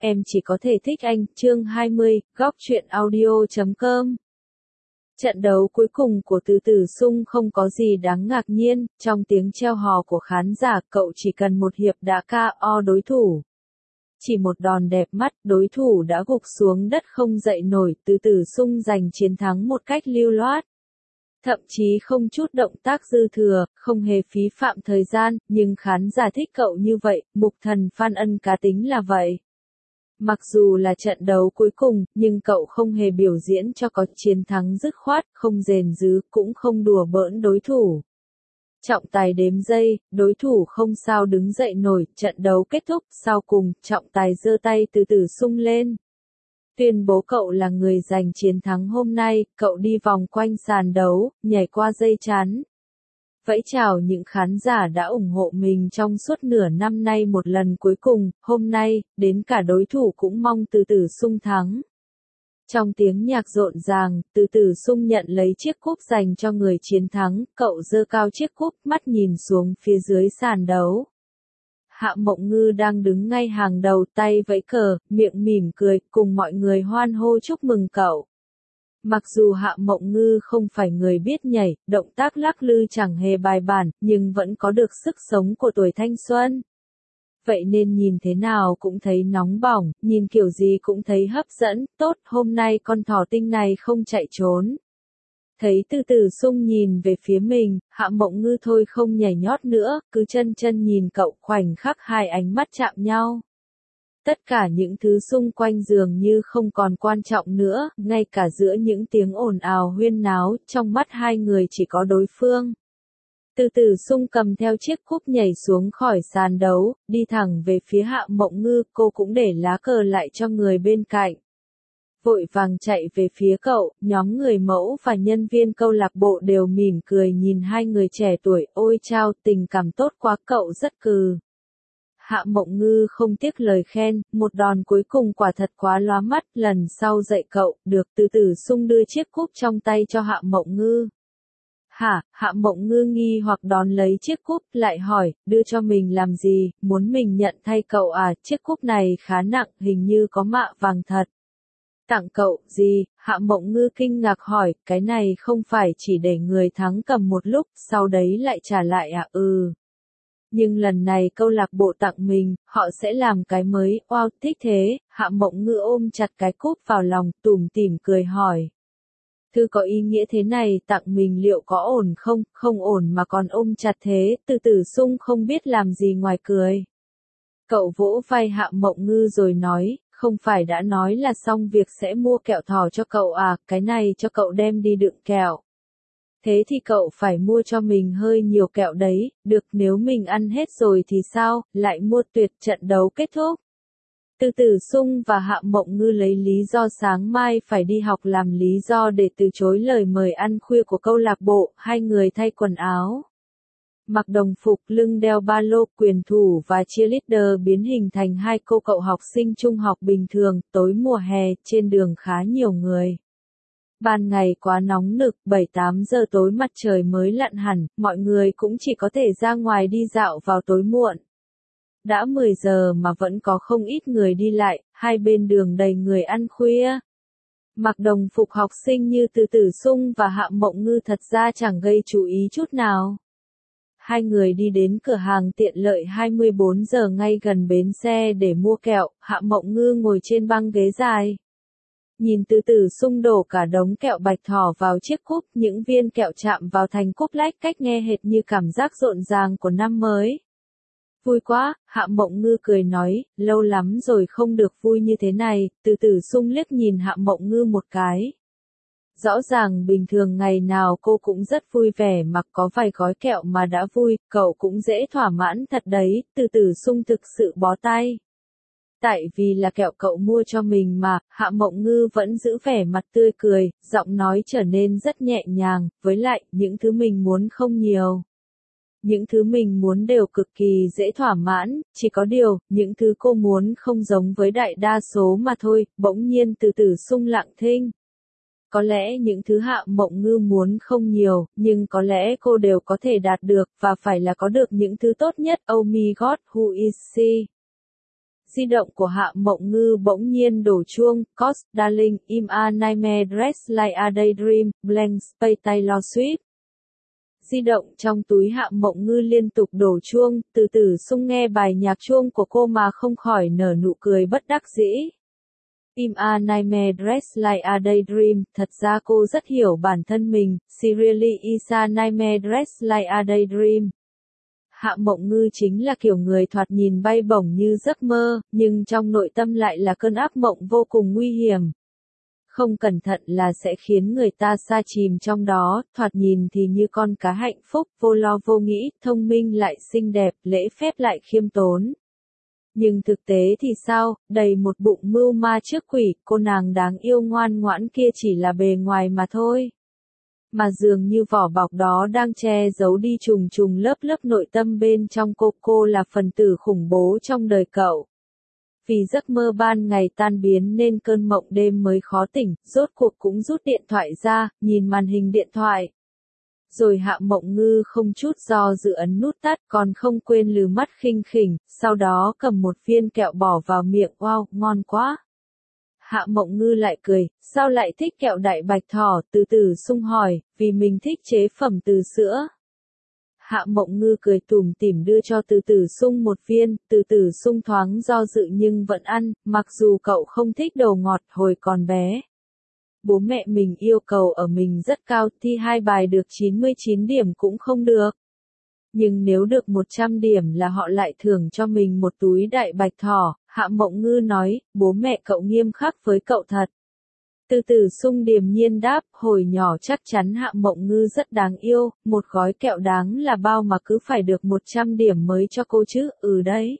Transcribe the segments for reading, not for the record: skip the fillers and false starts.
em chỉ có thể thích anh, chương 20, góc truyện audio.com. Trận đấu cuối cùng của Từ Tử Sung không có gì đáng ngạc nhiên, trong tiếng treo hò của khán giả cậu chỉ cần một hiệp đã KO đối thủ. Chỉ một đòn đẹp mắt, đối thủ đã gục xuống đất không dậy nổi, Từ Tử Sung giành chiến thắng một cách lưu loát. Thậm chí không chút động tác dư thừa, không hề phí phạm thời gian, nhưng khán giả thích cậu như vậy, mục thần Phan Ân cá tính là vậy. Mặc dù là trận đấu cuối cùng, nhưng cậu không hề biểu diễn cho có chiến thắng dứt khoát, không rền rứ, cũng không đùa bỡn đối thủ. Trọng tài đếm giây, đối thủ không sao đứng dậy nổi, trận đấu kết thúc, sau cùng, trọng tài giơ tay Từ Tử Sung lên. Tuyên bố cậu là người giành chiến thắng hôm nay, cậu đi vòng quanh sàn đấu, nhảy qua dây chắn. Vẫy chào những khán giả đã ủng hộ mình trong suốt nửa năm nay một lần cuối cùng, hôm nay, đến cả đối thủ cũng mong Từ Tử Sung thắng. Trong tiếng nhạc rộn ràng, Từ Tử Sung nhận lấy chiếc cúp dành cho người chiến thắng, cậu giơ cao chiếc cúp, mắt nhìn xuống phía dưới sàn đấu. Hạ Mộng Ngư đang đứng ngay hàng đầu, tay vẫy cờ, miệng mỉm cười, cùng mọi người hoan hô chúc mừng cậu. Mặc dù Hạ Mộng Ngư không phải người biết nhảy, động tác lắc lư chẳng hề bài bản, nhưng vẫn có được sức sống của tuổi thanh xuân. Vậy nên nhìn thế nào cũng thấy nóng bỏng, nhìn kiểu gì cũng thấy hấp dẫn, tốt, hôm nay con thỏ tinh này không chạy trốn. Thấy Từ Tử Sung nhìn về phía mình, Hạ Mộng Ngư thôi không nhảy nhót nữa, cứ chân nhìn cậu, khoảnh khắc hai ánh mắt chạm nhau. Tất cả những thứ xung quanh dường như không còn quan trọng nữa, ngay cả giữa những tiếng ồn ào huyên náo, trong mắt hai người chỉ có đối phương. Từ Tử Sung cầm theo chiếc cúp nhảy xuống khỏi sàn đấu, đi thẳng về phía Hạ Mộng Ngư, cô cũng để lá cờ lại cho người bên cạnh. Vội vàng chạy về phía cậu, nhóm người mẫu và nhân viên câu lạc bộ đều mỉm cười nhìn hai người trẻ tuổi, ôi chao, tình cảm tốt quá, cậu rất cừ. Hạ Mộng Ngư không tiếc lời khen, một đòn cuối cùng quả thật quá lóa mắt, lần sau dạy cậu, được. Từ Tử Sung đưa chiếc cúp trong tay cho Hạ Mộng Ngư. Hạ Mộng Ngư nghi hoặc đón lấy chiếc cúp, lại hỏi, đưa cho mình làm gì, muốn mình nhận thay cậu à, chiếc cúp này khá nặng, hình như có mạ vàng thật. Tặng cậu, gì? Hạ Mộng Ngư kinh ngạc hỏi, cái này không phải chỉ để người thắng cầm một lúc, sau đấy lại trả lại à? Nhưng lần này câu lạc bộ tặng mình, họ sẽ làm cái mới, wow, thích thế. Hạ Mộng Ngư ôm chặt cái cúp vào lòng, tủm tỉm cười hỏi. Thư có ý nghĩa thế này, tặng mình liệu có ổn không? Không ổn mà còn ôm chặt thế. Từ Tử Sung không biết làm gì ngoài cười. Cậu vỗ vai Hạ Mộng Ngư rồi nói, không phải đã nói là xong việc sẽ mua kẹo thỏ cho cậu à, cái này cho cậu đem đi đựng kẹo. Thế thì cậu phải mua cho mình hơi nhiều kẹo đấy, được, nếu mình ăn hết rồi thì sao, lại mua tuyệt. Trận đấu kết thúc. Từ Tử Sung và Hạ Mộng Ngư lấy lý do sáng mai phải đi học làm lý do để từ chối lời mời ăn khuya của câu lạc bộ, hai người thay quần áo. Mặc đồng phục, lưng đeo ba lô, quyền thủ và cheerleader biến hình thành hai cô cậu học sinh trung học bình thường, tối mùa hè, trên đường khá nhiều người. Ban ngày quá nóng nực, 7-8 giờ tối mặt trời mới lặn hẳn, mọi người cũng chỉ có thể ra ngoài đi dạo vào tối muộn. Đã 10 giờ mà vẫn có không ít người đi lại, hai bên đường đầy người ăn khuya. Mặc đồng phục học sinh như Từ Tử Sung và Hạ Mộng Ngư thật ra chẳng gây chú ý chút nào. Hai người đi đến cửa hàng tiện lợi 24 giờ ngay gần bến xe để mua kẹo, Hạ Mộng Ngư ngồi trên băng ghế dài. Nhìn Từ Tử Sung đổ cả đống kẹo bạch thỏ vào chiếc cúp, những viên kẹo chạm vào thành cúp lách cách nghe hệt như cảm giác rộn ràng của năm mới. Vui quá, Hạ Mộng Ngư cười nói, lâu lắm rồi không được vui như thế này. Từ Tử Sung liếc nhìn Hạ Mộng Ngư một cái. Rõ ràng bình thường ngày nào cô cũng rất vui vẻ, mặc có vài gói kẹo mà đã vui, cậu cũng dễ thỏa mãn thật đấy. Từ Tử Sung thực sự bó tay. Tại vì là kẹo cậu mua cho mình mà, Hạ Mộng Ngư vẫn giữ vẻ mặt tươi cười, giọng nói trở nên rất nhẹ nhàng, với lại, những thứ mình muốn không nhiều. Những thứ mình muốn đều cực kỳ dễ thỏa mãn, chỉ có điều, những thứ cô muốn không giống với đại đa số mà thôi. Bỗng nhiên Từ Tử Sung lặng thinh. Có lẽ những thứ Hạ Mộng Ngư muốn không nhiều, nhưng có lẽ cô đều có thể đạt được, và phải là có được những thứ tốt nhất. Oh my god, who is she? Di động của Hạ Mộng Ngư bỗng nhiên đổ chuông, Cost Darling, Im a Nightmare Dress Like a Daydream, Blank Space Taylor Swift. Di động trong túi Hạ Mộng Ngư liên tục đổ chuông, từ từ Sung nghe bài nhạc chuông của cô mà không khỏi nở nụ cười bất đắc dĩ. Im a Nightmare Dress Like a Daydream, thật ra cô rất hiểu bản thân mình, Seriously is a Nightmare Dress Like a Daydream. Hạ Mộng Ngư chính là kiểu người thoạt nhìn bay bổng như giấc mơ, nhưng trong nội tâm lại là cơn ác mộng vô cùng nguy hiểm. Không cẩn thận là sẽ khiến người ta sa chìm trong đó, thoạt nhìn thì như con cá hạnh phúc, vô lo vô nghĩ, thông minh lại xinh đẹp, lễ phép lại khiêm tốn. Nhưng thực tế thì sao, đầy một bụng mưu ma trước quỷ, cô nàng đáng yêu ngoan ngoãn kia chỉ là bề ngoài mà thôi. Mà dường như vỏ bọc đó đang che giấu đi trùng trùng lớp lớp nội tâm bên trong cô là phần tử khủng bố trong đời cậu. Vì giấc mơ ban ngày tan biến nên cơn mộng đêm mới khó tỉnh, rốt cuộc cũng rút điện thoại ra, nhìn màn hình điện thoại. Rồi Hạ Mộng Ngư không chút do dự ấn nút tắt, còn không quên lừ mắt khinh khỉnh, sau đó cầm một viên kẹo bỏ vào miệng, wow, ngon quá. Hạ Mộng Ngư lại cười, sao lại thích kẹo đại bạch thỏ, từ từ Sung hỏi, vì mình thích chế phẩm từ sữa. Hạ Mộng Ngư cười tủm tỉm đưa cho từ từ Sung một viên, từ từ Sung thoáng do dự nhưng vẫn ăn, mặc dù cậu không thích đồ ngọt hồi còn bé. Bố mẹ mình yêu cầu ở mình rất cao, thi 2 bài được 99 điểm cũng không được. Nhưng nếu được 100 điểm là họ lại thưởng cho mình một túi đại bạch thỏ, Hạ Mộng Ngư nói, bố mẹ cậu nghiêm khắc với cậu thật. Từ từ Sung điềm nhiên đáp, hồi nhỏ chắc chắn Hạ Mộng Ngư rất đáng yêu, một gói kẹo đáng là bao mà cứ phải được 100 điểm mới cho cô chứ, đấy.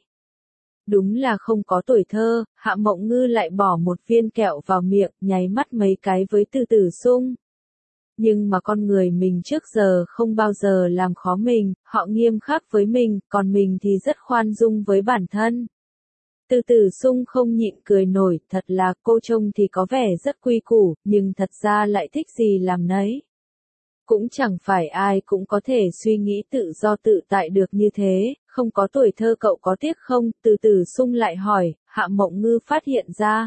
Đúng là không có tuổi thơ, Hạ Mộng Ngư lại bỏ một viên kẹo vào miệng, nháy mắt mấy cái với từ từ Sung. Nhưng mà con người mình trước giờ không bao giờ làm khó mình, họ nghiêm khắc với mình, còn mình thì rất khoan dung với bản thân. Từ từ Sung không nhịn cười nổi, thật là cô trông thì có vẻ rất quy củ, nhưng thật ra lại thích gì làm nấy. Cũng chẳng phải ai cũng có thể suy nghĩ tự do tự tại được như thế, không có tuổi thơ cậu có tiếc không? Từ từ Sung lại hỏi, Hạ Mộng Ngư phát hiện ra.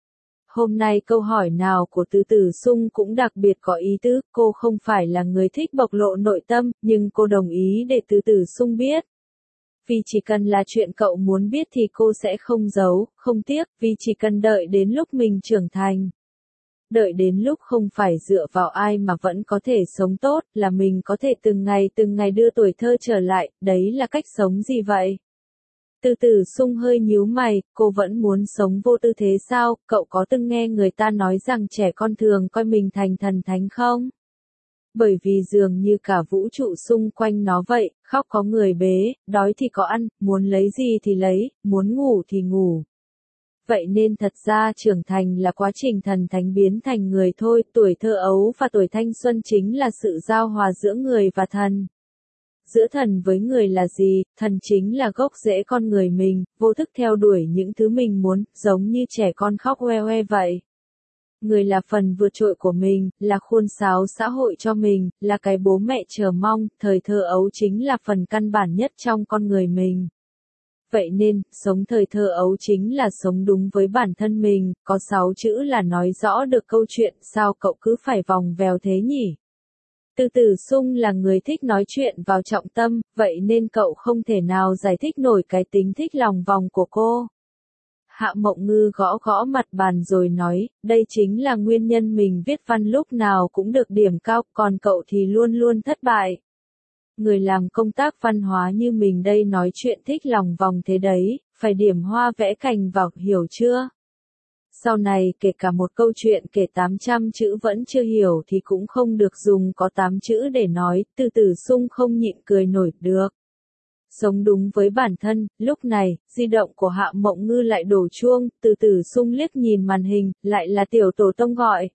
Hôm nay câu hỏi nào của từ từ Sung cũng đặc biệt có ý tứ, cô không phải là người thích bộc lộ nội tâm, nhưng cô đồng ý để từ từ Sung biết. Vì chỉ cần là chuyện cậu muốn biết thì cô sẽ không giấu, không tiếc, vì chỉ cần đợi đến lúc mình trưởng thành. Đợi đến lúc không phải dựa vào ai mà vẫn có thể sống tốt, là mình có thể từng ngày đưa tuổi thơ trở lại, đấy là cách sống gì vậy? Từ từ Sung hơi nhíu mày, cô vẫn muốn sống vô tư thế sao, cậu có từng nghe người ta nói rằng trẻ con thường coi mình thành thần thánh không? Bởi vì dường như cả vũ trụ xung quanh nó vậy, khóc có người bế, đói thì có ăn, muốn lấy gì thì lấy, muốn ngủ thì ngủ. Vậy nên thật ra trưởng thành là quá trình thần thánh biến thành người thôi, tuổi thơ ấu và tuổi thanh xuân chính là sự giao hòa giữa người và thần. Giữa thần với người là gì? Thần chính là gốc rễ con người mình, vô thức theo đuổi những thứ mình muốn, giống như trẻ con khóc oe oe vậy. Người là phần vượt trội của mình, là khuôn sáo xã hội cho mình, là cái bố mẹ chờ mong, thời thơ ấu chính là phần căn bản nhất trong con người mình. Vậy nên, sống thời thơ ấu chính là sống đúng với bản thân mình, có 6 chữ là nói rõ được câu chuyện, sao cậu cứ phải vòng vèo thế nhỉ? Từ từ Sung là người thích nói chuyện vào trọng tâm, vậy nên cậu không thể nào giải thích nổi cái tính thích lòng vòng của cô. Hạ Mộng Ngư gõ gõ mặt bàn rồi nói, đây chính là nguyên nhân mình viết văn lúc nào cũng được điểm cao, còn cậu thì luôn luôn thất bại. Người làm công tác văn hóa như mình đây nói chuyện thích lòng vòng thế đấy, phải điểm hoa vẽ cành vào, hiểu chưa? Sau này kể cả một câu chuyện kể 800 chữ vẫn chưa hiểu thì cũng không được dùng có 8 chữ để nói, từ từ Sung không nhịn cười nổi được. Sống đúng với bản thân, lúc này, di động của Hạ Mộng Ngư lại đổ chuông, từ từ Sung liếc nhìn màn hình, lại là tiểu tổ tông gọi.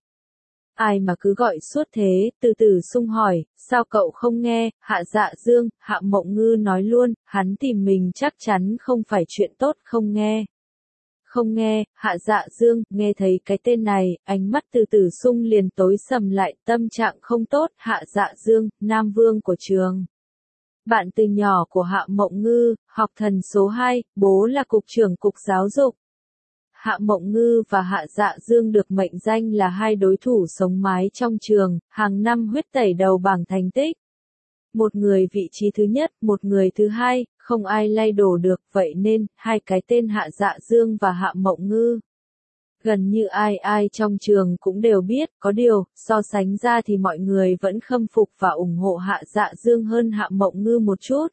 Ai mà cứ gọi suốt thế, từ từ Sung hỏi, sao cậu không nghe? Hạ Dạ Dương, Hạ Mộng Ngư nói luôn, hắn tìm mình chắc chắn không phải chuyện tốt, không nghe. Không nghe, Hạ Dạ Dương, nghe thấy cái tên này, ánh mắt từ từ Sung liền tối sầm lại, tâm trạng không tốt, Hạ Dạ Dương, Nam Vương của trường. bạn từ nhỏ của Hạ Mộng Ngư, học thần số 2, bố là cục trưởng cục giáo dục. Hạ Mộng Ngư và Hạ Dạ Dương được mệnh danh là hai đối thủ sống mái trong trường, hàng năm huyết tẩy đầu bảng thành tích. Một người vị trí thứ nhất, một người thứ hai, không ai lay đổ được, vậy nên, hai cái tên Hạ Dạ Dương và Hạ Mộng Ngư. Gần như ai trong trường cũng đều biết, có điều, so sánh ra thì mọi người vẫn khâm phục và ủng hộ Hạ Dạ Dương hơn Hạ Mộng Ngư một chút.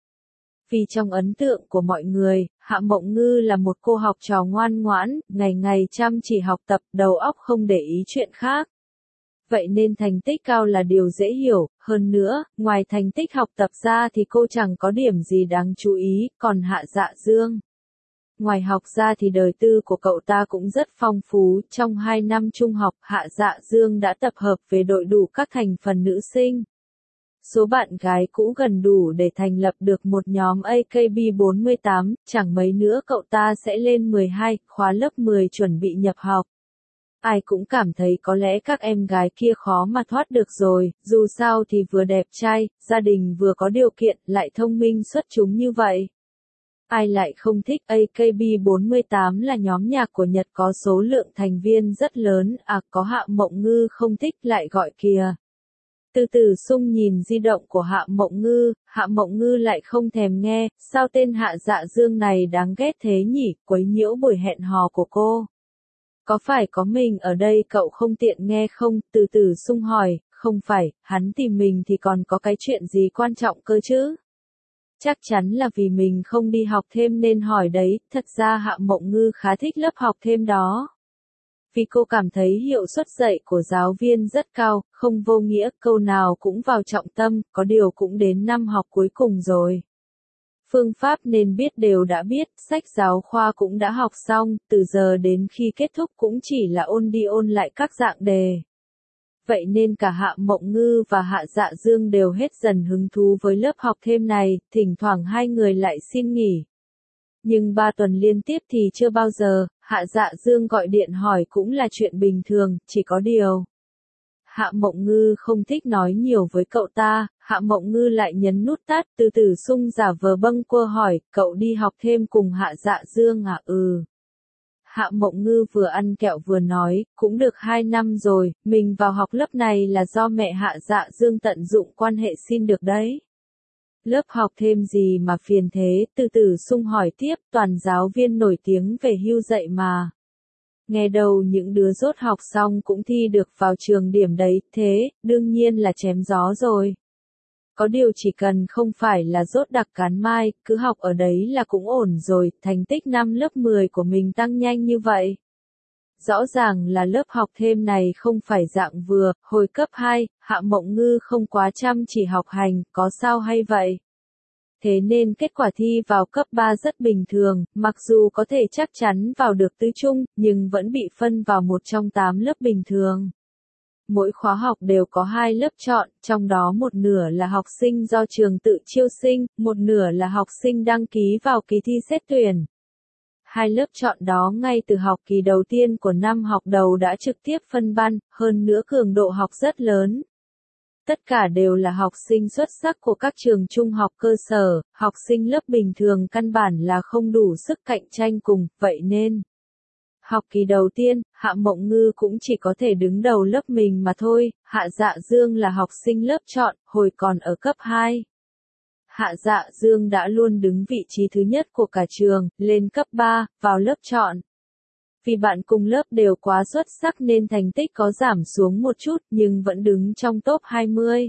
Vì trong ấn tượng của mọi người, Hạ Mộng Ngư là một cô học trò ngoan ngoãn, ngày ngày chăm chỉ học tập, đầu óc không để ý chuyện khác. Vậy nên thành tích cao là điều dễ hiểu, hơn nữa, ngoài thành tích học tập ra thì cô chẳng có điểm gì đáng chú ý, còn Hạ Dạ Dương. Ngoài học ra thì đời tư của cậu ta cũng rất phong phú, trong 2 năm trung học Hạ Dạ Dương đã tập hợp về đội đủ các thành phần nữ sinh. Số bạn gái cũ gần đủ để thành lập được một nhóm AKB48, chẳng mấy nữa cậu ta sẽ lên 12, khóa lớp 10 chuẩn bị nhập học. Ai cũng cảm thấy có lẽ các em gái kia khó mà thoát được rồi, dù sao thì vừa đẹp trai, gia đình vừa có điều kiện, lại thông minh xuất chúng như vậy. Ai lại không thích AKB48 là nhóm nhạc của Nhật có số lượng thành viên rất lớn, có Hạ Mộng Ngư không thích lại gọi kìa. Từ Từ Sung nhìn di động của Hạ Mộng Ngư lại không thèm nghe, sao tên Hạ Dạ Dương này đáng ghét thế nhỉ, quấy nhiễu buổi hẹn hò của cô. Có phải có mình ở đây cậu không tiện nghe không? Từ Từ Sung hỏi, không phải, hắn tìm mình thì còn có cái chuyện gì quan trọng cơ chứ? Chắc chắn là vì mình không đi học thêm nên hỏi đấy, thật ra Hạ Mộng Ngư khá thích lớp học thêm đó. Vì cô cảm thấy hiệu suất dạy của giáo viên rất cao, không vô nghĩa, câu nào cũng vào trọng tâm, có điều cũng đến năm học cuối cùng rồi. Phương pháp nên biết đều đã biết, sách giáo khoa cũng đã học xong, từ giờ đến khi kết thúc cũng chỉ là ôn đi ôn lại các dạng đề. Vậy nên cả Hạ Mộng Ngư và Hạ Dạ Dương đều hết dần hứng thú với lớp học thêm này, thỉnh thoảng hai người lại xin nghỉ. Nhưng 3 tuần liên tiếp thì chưa bao giờ, Hạ Dạ Dương gọi điện hỏi cũng là chuyện bình thường, chỉ có điều. Hạ Mộng Ngư không thích nói nhiều với cậu ta, Hạ Mộng Ngư lại nhấn nút tắt, Từ Từ Sung giả vờ bâng quơ hỏi, cậu đi học thêm cùng Hạ Dạ Dương à? Hạ Mộng Ngư vừa ăn kẹo vừa nói, cũng được 2 năm rồi, mình vào học lớp này là do mẹ Hạ Dạ Dương tận dụng quan hệ xin được đấy. Lớp học thêm gì mà phiền thế? Từ Từ Sung hỏi tiếp, toàn giáo viên nổi tiếng về hưu dạy mà. Nghe đầu những đứa dốt học xong cũng thi được vào trường điểm đấy, thế, đương nhiên là chém gió rồi. Có điều chỉ cần không phải là dốt đặc cán mai, cứ học ở đấy là cũng ổn rồi, thành tích năm lớp 10 của mình tăng nhanh như vậy. Rõ ràng là lớp học thêm này không phải dạng vừa, hồi cấp 2, Hạ Mộng Ngư không quá chăm chỉ học hành, có sao hay vậy? Thế nên kết quả thi vào cấp 3 rất bình thường, mặc dù có thể chắc chắn vào được tứ trung, nhưng vẫn bị phân vào một trong 8 lớp bình thường. Mỗi khóa học đều có 2 lớp chọn, trong đó một nửa là học sinh do trường tự chiêu sinh, một nửa là học sinh đăng ký vào kỳ thi xét tuyển. 2 lớp chọn đó ngay từ học kỳ đầu tiên của năm học đầu đã trực tiếp phân ban, hơn nữa cường độ học rất lớn. Tất cả đều là học sinh xuất sắc của các trường trung học cơ sở, học sinh lớp bình thường căn bản là không đủ sức cạnh tranh cùng, vậy nên học kỳ đầu tiên, Hạ Mộng Ngư cũng chỉ có thể đứng đầu lớp mình mà thôi, Hạ Dạ Dương là học sinh lớp chọn, hồi còn ở cấp 2. Hạ Dạ Dương đã luôn đứng vị trí thứ nhất của cả trường, lên cấp 3, vào lớp chọn. Vì bạn cùng lớp đều quá xuất sắc nên thành tích có giảm xuống một chút nhưng vẫn đứng trong top 20.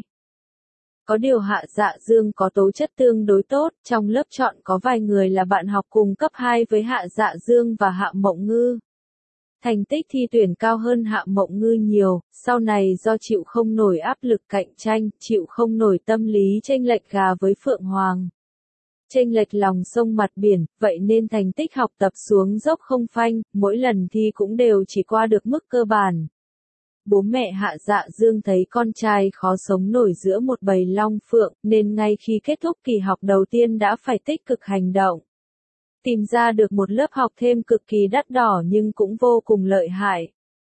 Có điều Hạ Dạ Dương có tố chất tương đối tốt, trong lớp chọn có vài người là bạn học cùng cấp 2 với Hạ Dạ Dương và Hạ Mộng Ngư. Thành tích thi tuyển cao hơn Hạ Mộng Ngư nhiều, sau này do chịu không nổi áp lực cạnh tranh, chịu không nổi tâm lý chênh lệch gà với Phượng Hoàng. Chênh lệch lòng sông mặt biển, vậy nên thành tích học tập xuống dốc không phanh, mỗi lần thi cũng đều chỉ qua được mức cơ bản. Bố mẹ Hạ Dạ Dương thấy con trai khó sống nổi giữa một bầy long phượng, nên ngay khi kết thúc kỳ học đầu tiên đã phải tích cực hành động. Tìm ra được một lớp học thêm cực kỳ đắt đỏ nhưng cũng vô cùng lợi hại.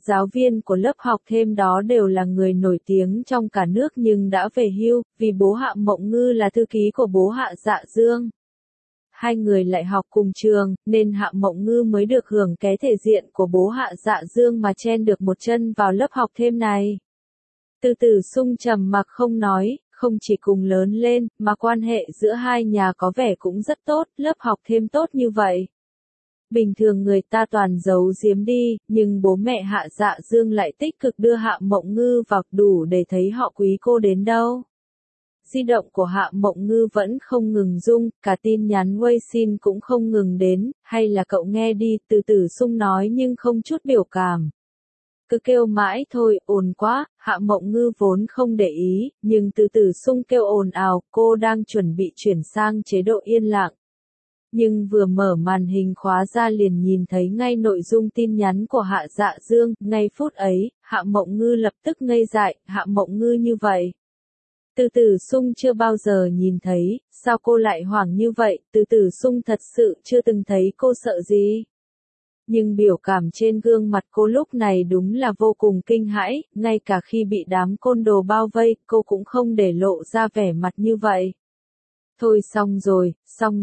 giáo viên của lớp học thêm đó đều là người nổi tiếng trong cả nước nhưng đã về hưu, vì bố Hạ Mộng Ngư là thư ký của bố Hạ Dạ Dương. Hai người lại học cùng trường, nên Hạ Mộng Ngư mới được hưởng cái thể diện của bố Hạ Dạ Dương mà chen được một chân vào lớp học thêm này. Từ Tử Sung trầm mặc không nói, không chỉ cùng lớn lên, mà quan hệ giữa hai nhà có vẻ cũng rất tốt, lớp học thêm tốt như vậy. Bình thường người ta toàn giấu giếm đi, nhưng bố mẹ Hạ Dạ Dương lại tích cực đưa Hạ Mộng Ngư vào, đủ để thấy họ quý cô đến đâu. Di động của Hạ Mộng Ngư vẫn không ngừng rung, cả tin nhắn Weixin cũng không ngừng đến, hay là cậu nghe đi, Từ Tử Sung nói nhưng không chút biểu cảm. Cứ kêu mãi thôi, ồn quá, Hạ Mộng Ngư vốn không để ý, nhưng Từ Tử Sung kêu ồn ào, cô đang chuẩn bị chuyển sang chế độ yên lặng. Nhưng vừa mở màn hình khóa ra liền nhìn thấy ngay nội dung tin nhắn của Hạ Dạ Dương, ngay phút ấy, Hạ Mộng Ngư lập tức ngây dại, Hạ Mộng Ngư như vậy. Từ Tử Sung chưa bao giờ nhìn thấy, sao cô lại hoảng như vậy, Từ Tử Sung thật sự chưa từng thấy cô sợ gì. Nhưng biểu cảm trên gương mặt cô lúc này đúng là vô cùng kinh hãi, ngay cả khi bị đám côn đồ bao vây, cô cũng không để lộ ra vẻ mặt như vậy. Thôi xong rồi,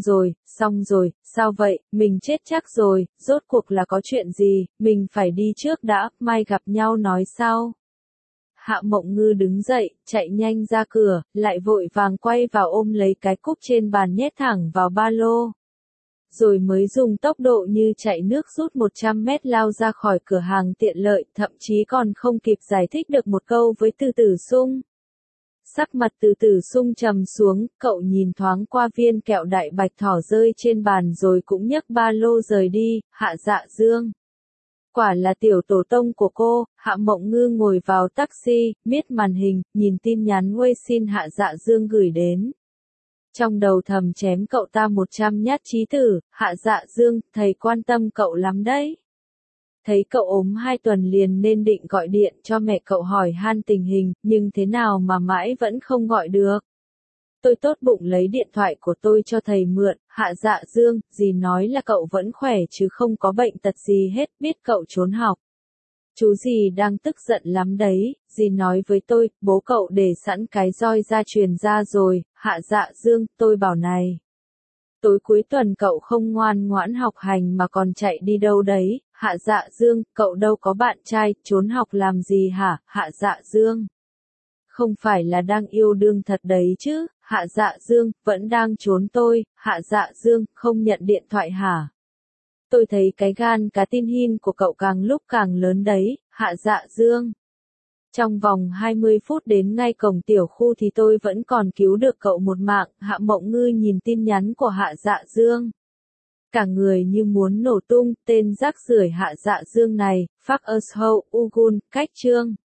sao vậy, mình chết chắc rồi, rốt cuộc là có chuyện gì, mình phải đi trước đã, mai gặp nhau nói sau. Hạ Mộng Ngư đứng dậy, chạy nhanh ra cửa, lại vội vàng quay vào ôm lấy cái cúp trên bàn nhét thẳng vào ba lô. Rồi mới dùng tốc độ như chạy nước rút 100 mét lao ra khỏi cửa hàng tiện lợi, thậm chí còn không kịp giải thích được một câu với Từ Tử Sung. Sắc mặt Từ Tử Sung trầm xuống, cậu nhìn thoáng qua viên kẹo đại bạch thỏ rơi trên bàn rồi cũng nhấc ba lô rời đi, Hạ Dạ Dương. Quả là tiểu tổ tông của cô, Hạ Mộng Ngư ngồi vào taxi, miết màn hình, nhìn tin nhắn Weixin Hạ Dạ Dương gửi đến. Trong đầu thầm chém cậu ta 100 nhát chí tử, Hạ Dạ Dương, thầy quan tâm cậu lắm đấy. Thấy cậu ốm 2 tuần liền nên định gọi điện cho mẹ cậu hỏi han tình hình, nhưng thế nào mà mãi vẫn không gọi được. Tôi tốt bụng lấy điện thoại của tôi cho thầy mượn, Hạ Dạ Dương, dì nói là cậu vẫn khỏe chứ không có bệnh tật gì hết, biết cậu trốn học. Chú dì đang tức giận lắm đấy, dì nói với tôi, bố cậu để sẵn cái roi ra truyền ra rồi, Hạ Dạ Dương, tôi bảo này. Tối cuối tuần cậu không ngoan ngoãn học hành mà còn chạy đi đâu đấy, Hạ Dạ Dương, cậu đâu có bạn trai, trốn học làm gì hả, Hạ Dạ Dương. Không phải là đang yêu đương thật đấy chứ, Hạ Dạ Dương, vẫn đang trốn tôi, Hạ Dạ Dương, không nhận điện thoại hả? Tôi thấy cái gan cá tin hin của cậu càng lúc càng lớn đấy, Hạ Dạ Dương. Trong vòng 20 phút đến ngay cổng tiểu khu thì tôi vẫn còn cứu được cậu một mạng, Hạ Mộng Ngư nhìn tin nhắn của Hạ Dạ Dương. Cả người như muốn nổ tung, tên rác rưởi Hạ Dạ Dương này, fuck us hoe, ugun, cách chương.